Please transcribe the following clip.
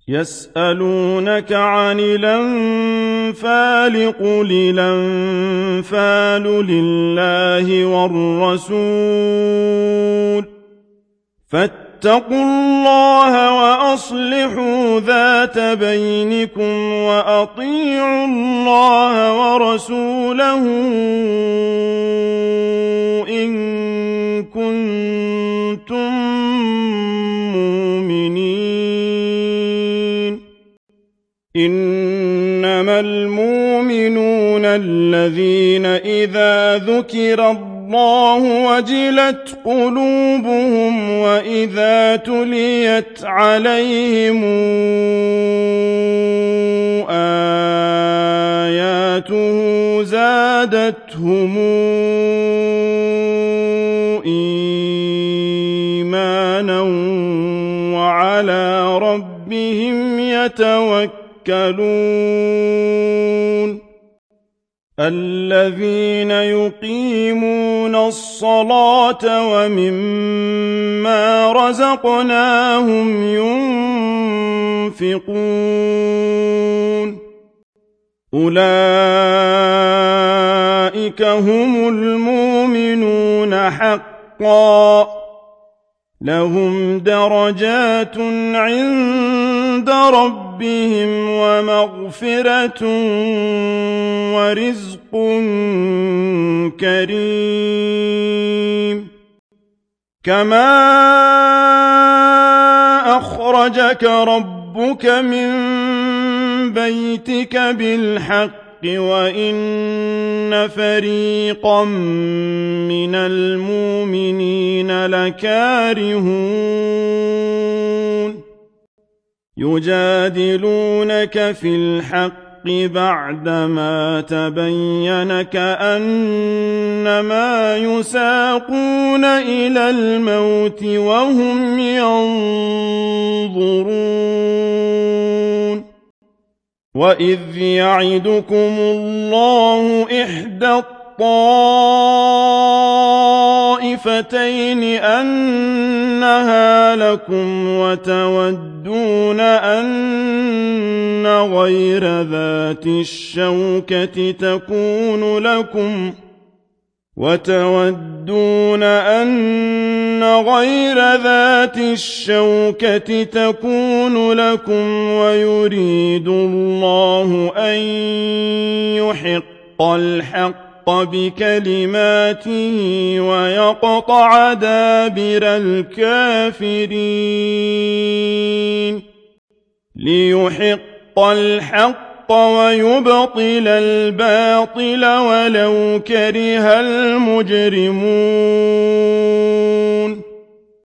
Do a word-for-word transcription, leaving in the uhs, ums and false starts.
يسألونك عن الأنفال قل الأنفال لله والرسول فاتقوا الله وأصلحوا ذات بينكم وأطيعوا الله ورسوله إن كنتم مؤمنين إنما المؤمنون الذين إذا ذكر الله وجلت قلوبهم وإذا تليت عليهم آياته زادتهم إيمانا وعلى ربهم يتوكلون الذين يقيمون الصلاة ومما رزقناهم ينفقون أولئك هم المؤمنون حقا لهم درجات عند ربهم ومغفرة ورزق كريم كما أخرجك ربك من بيتك بالحق وإن فريقا من المؤمنين لكارهون يجادلونك في الحق بعدما تبين كأنما يساقون إلى الموت وهم ينظرون وإذ يعدكم الله إحدى الطائفتين أنها لكم وتودون أن غير ذات الشوكة تكون لكم وتودون أن غير ذات الشوكة تكون لكم ويريد الله أن يحق الحق بكلماته ويقطع دابر الكافرين ليحق الحق ويبطل الباطل ولو كره المجرمون